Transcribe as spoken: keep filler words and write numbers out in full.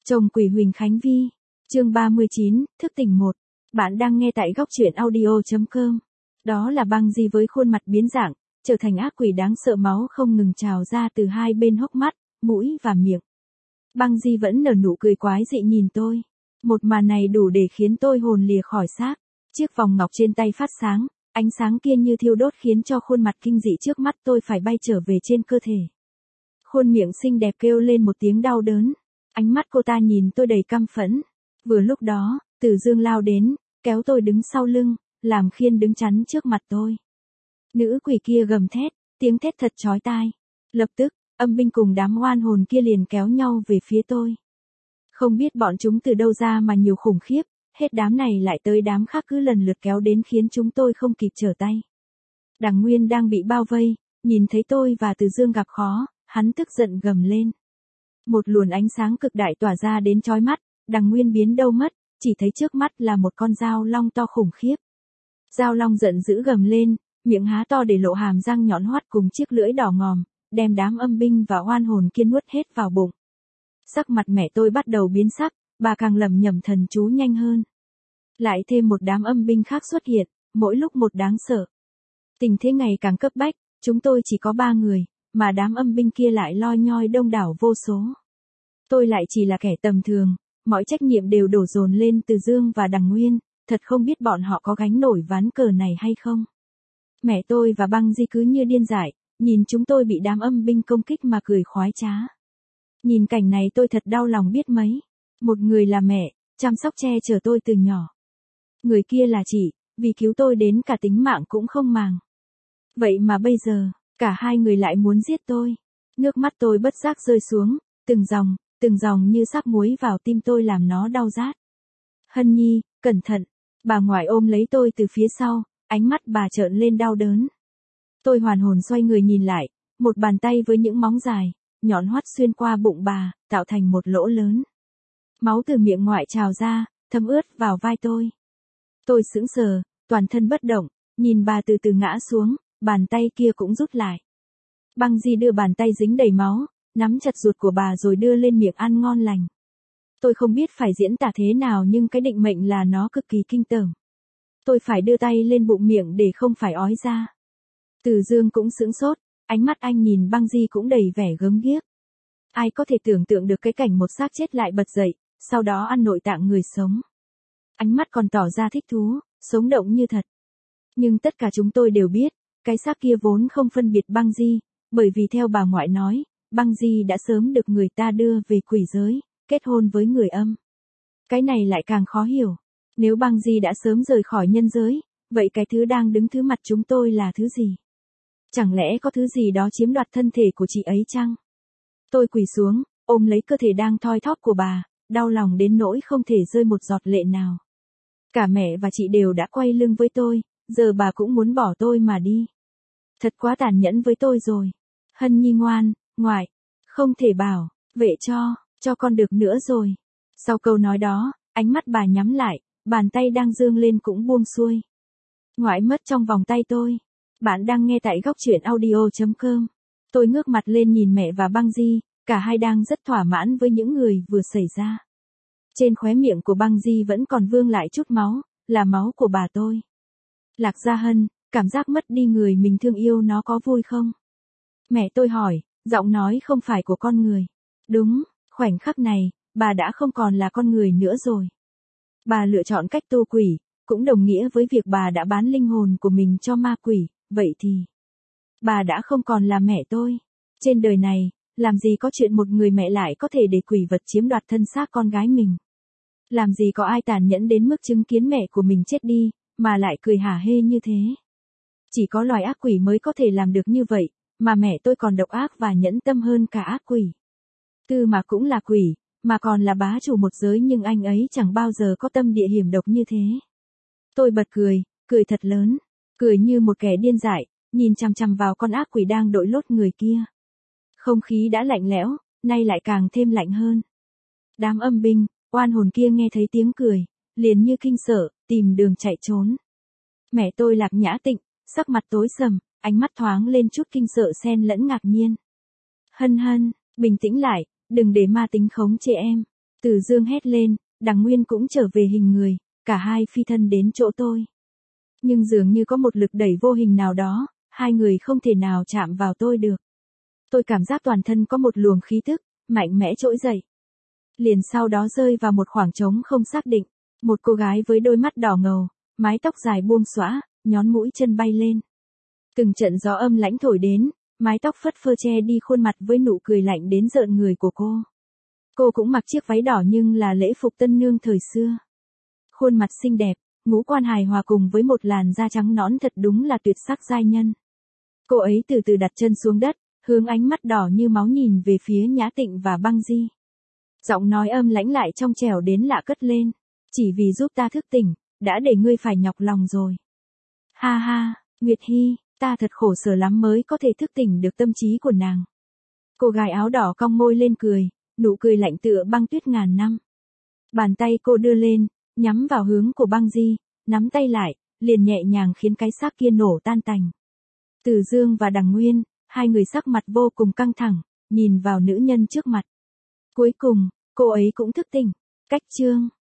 Chồng quỷ Huỳnh Khánh Vi. Chương ba mươi chín, thức tỉnh một. Bạn đang nghe tại góc truyện audio chấm com. Đó là băng di với khuôn mặt biến dạng, trở thành ác quỷ đáng sợ, máu không ngừng trào ra từ hai bên hốc mắt, mũi và miệng. Băng di vẫn nở nụ cười quái dị nhìn tôi. Một màn này đủ để khiến tôi hồn lìa khỏi xác. Chiếc vòng ngọc trên tay phát sáng, ánh sáng kia như thiêu đốt khiến cho khuôn mặt kinh dị trước mắt tôi phải bay trở về trên cơ thể. Khuôn miệng xinh đẹp kêu lên một tiếng đau đớn. Ánh mắt cô ta nhìn tôi đầy căm phẫn. Vừa lúc đó, Từ Dương lao đến, kéo tôi đứng sau lưng, làm khiên đứng chắn trước mặt tôi. Nữ quỷ kia gầm thét, tiếng thét thật chói tai. Lập tức, âm binh cùng đám oan hồn kia liền kéo nhau về phía tôi. Không biết bọn chúng từ đâu ra mà nhiều khủng khiếp, hết đám này lại tới đám khác cứ lần lượt kéo đến khiến chúng tôi không kịp trở tay. Đằng Nguyên đang bị bao vây, nhìn thấy tôi và Từ Dương gặp khó, hắn tức giận gầm lên. Một luồn ánh sáng cực đại tỏa ra đến chói mắt, Đằng Nguyên biến đâu mất, chỉ thấy trước mắt là một con dao long to khủng khiếp. Dao long giận dữ gầm lên, miệng há to để lộ hàm răng nhọn hoắt cùng chiếc lưỡi đỏ ngòm, đem đám âm binh và oan hồn kia nuốt hết vào bụng. Sắc mặt mẹ tôi bắt đầu biến sắc, bà càng lẩm nhẩm thần chú nhanh hơn. Lại thêm một đám âm binh khác xuất hiện, mỗi lúc một đáng sợ. Tình thế ngày càng cấp bách, chúng tôi chỉ có ba người, mà đám âm binh kia lại loi nhoi đông đảo vô số. Tôi lại chỉ là kẻ tầm thường, mọi trách nhiệm đều đổ dồn lên Từ Dương và Đằng Nguyên, thật không biết bọn họ có gánh nổi ván cờ này hay không. Mẹ tôi và băng di cứ như điên dại, nhìn chúng tôi bị đám âm binh công kích mà cười khoái trá. Nhìn cảnh này tôi thật đau lòng biết mấy. Một người là mẹ, chăm sóc che chở tôi từ nhỏ. Người kia là chị, vì cứu tôi đến cả tính mạng cũng không màng. Vậy mà bây giờ, cả hai người lại muốn giết tôi. Nước mắt tôi bất giác rơi xuống, từng dòng, từng dòng như sắc muối vào tim tôi làm nó đau rát. Hân Nhi, cẩn thận. Bà ngoại ôm lấy tôi từ phía sau, ánh mắt bà trợn lên đau đớn. Tôi hoàn hồn xoay người nhìn lại, một bàn tay với những móng dài, nhọn hoắt xuyên qua bụng bà, tạo thành một lỗ lớn. Máu từ miệng ngoại trào ra, thấm ướt vào vai tôi. Tôi sững sờ, toàn thân bất động, nhìn bà từ từ ngã xuống, bàn tay kia cũng rút lại. Băng di đưa bàn tay dính đầy máu, nắm chặt ruột của bà rồi đưa lên miệng ăn ngon lành. Tôi không biết phải diễn tả thế nào nhưng cái định mệnh là nó cực kỳ kinh tởm. Tôi phải đưa tay lên bụng miệng để không phải ói ra. Từ Dương cũng sững sốt, ánh mắt anh nhìn băng di cũng đầy vẻ gớm ghiếc. Ai có thể tưởng tượng được cái cảnh một xác chết lại bật dậy, sau đó ăn nội tạng người sống. Ánh mắt còn tỏ ra thích thú, sống động như thật. Nhưng tất cả chúng tôi đều biết, cái xác kia vốn không phân biệt băng di, bởi vì theo bà ngoại nói, băng di đã sớm được người ta đưa về quỷ giới, kết hôn với người âm. Cái này lại càng khó hiểu. Nếu băng di đã sớm rời khỏi nhân giới, vậy cái thứ đang đứng thứ mặt chúng tôi là thứ gì? Chẳng lẽ có thứ gì đó chiếm đoạt thân thể của chị ấy chăng? Tôi quỳ xuống, ôm lấy cơ thể đang thoi thóp của bà, đau lòng đến nỗi không thể rơi một giọt lệ nào. Cả mẹ và chị đều đã quay lưng với tôi, giờ bà cũng muốn bỏ tôi mà đi. Thật quá tàn nhẫn với tôi rồi. Hân Nhi ngoan, ngoại, không thể bảo, vệ cho, cho con được nữa rồi. Sau câu nói đó, ánh mắt bà nhắm lại, bàn tay đang giương lên cũng buông xuôi. Ngoại mất trong vòng tay tôi. Bạn đang nghe tại góc truyện audio chấm com. Tôi ngước mặt lên nhìn mẹ và băng di, cả hai đang rất thỏa mãn với những người vừa xảy ra. Trên khóe miệng của băng di vẫn còn vương lại chút máu, là máu của bà tôi. Lạc Gia Hân, cảm giác mất đi người mình thương yêu nó có vui không? Mẹ tôi hỏi, giọng nói không phải của con người. Đúng, khoảnh khắc này, bà đã không còn là con người nữa rồi. Bà lựa chọn cách tu quỷ, cũng đồng nghĩa với việc bà đã bán linh hồn của mình cho ma quỷ, vậy thì bà đã không còn là mẹ tôi. Trên đời này, làm gì có chuyện một người mẹ lại có thể để quỷ vật chiếm đoạt thân xác con gái mình. Làm gì có ai tàn nhẫn đến mức chứng kiến mẹ của mình chết đi, mà lại cười hả hê như thế. Chỉ có loài ác quỷ mới có thể làm được như vậy, mà mẹ tôi còn độc ác và nhẫn tâm hơn cả ác quỷ. Tư mà cũng là quỷ, mà còn là bá chủ một giới nhưng anh ấy chẳng bao giờ có tâm địa hiểm độc như thế. Tôi bật cười, cười thật lớn, cười như một kẻ điên dại, nhìn chằm chằm vào con ác quỷ đang đội lốt người kia. Không khí đã lạnh lẽo, nay lại càng thêm lạnh hơn. Đám âm binh, oan hồn kia nghe thấy tiếng cười, liền như kinh sợ, tìm đường chạy trốn. Mẹ tôi Lạc Nhã Tịnh, sắc mặt tối sầm, ánh mắt thoáng lên chút kinh sợ xen lẫn ngạc nhiên. Hân Hân, bình tĩnh lại, đừng để ma tính khống chế em. Từ Dương hét lên, Đằng Nguyên cũng trở về hình người, cả hai phi thân đến chỗ tôi. Nhưng dường như có một lực đẩy vô hình nào đó, hai người không thể nào chạm vào tôi được. Tôi cảm giác toàn thân có một luồng khí tức, mạnh mẽ trỗi dậy. Liền sau đó rơi vào một khoảng trống không xác định, một cô gái với đôi mắt đỏ ngầu, mái tóc dài buông xõa, nhón mũi chân bay lên. Từng trận gió âm lãnh thổi đến, mái tóc phất phơ che đi khuôn mặt với nụ cười lạnh đến rợn người của cô. Cô cũng mặc chiếc váy đỏ nhưng là lễ phục tân nương thời xưa. Khuôn mặt xinh đẹp, ngũ quan hài hòa cùng với một làn da trắng nõn thật đúng là tuyệt sắc giai nhân. Cô ấy từ từ đặt chân xuống đất, hướng ánh mắt đỏ như máu nhìn về phía Nhã Tịnh và Băng Di. Giọng nói âm lãnh lại trong trẻo đến lạ cất lên, chỉ vì giúp ta thức tỉnh, đã để ngươi phải nhọc lòng rồi. Ha ha, Nguyệt Hy, ta thật khổ sở lắm mới có thể thức tỉnh được tâm trí của nàng. Cô gái áo đỏ cong môi lên cười, nụ cười lạnh tựa băng tuyết ngàn năm. Bàn tay cô đưa lên, nhắm vào hướng của Băng Di, nắm tay lại, liền nhẹ nhàng khiến cái xác kia nổ tan tành. Từ Dương và Đằng Nguyên, hai người sắc mặt vô cùng căng thẳng, nhìn vào nữ nhân trước mặt. Cuối cùng, cô ấy cũng thức tỉnh. Cách chương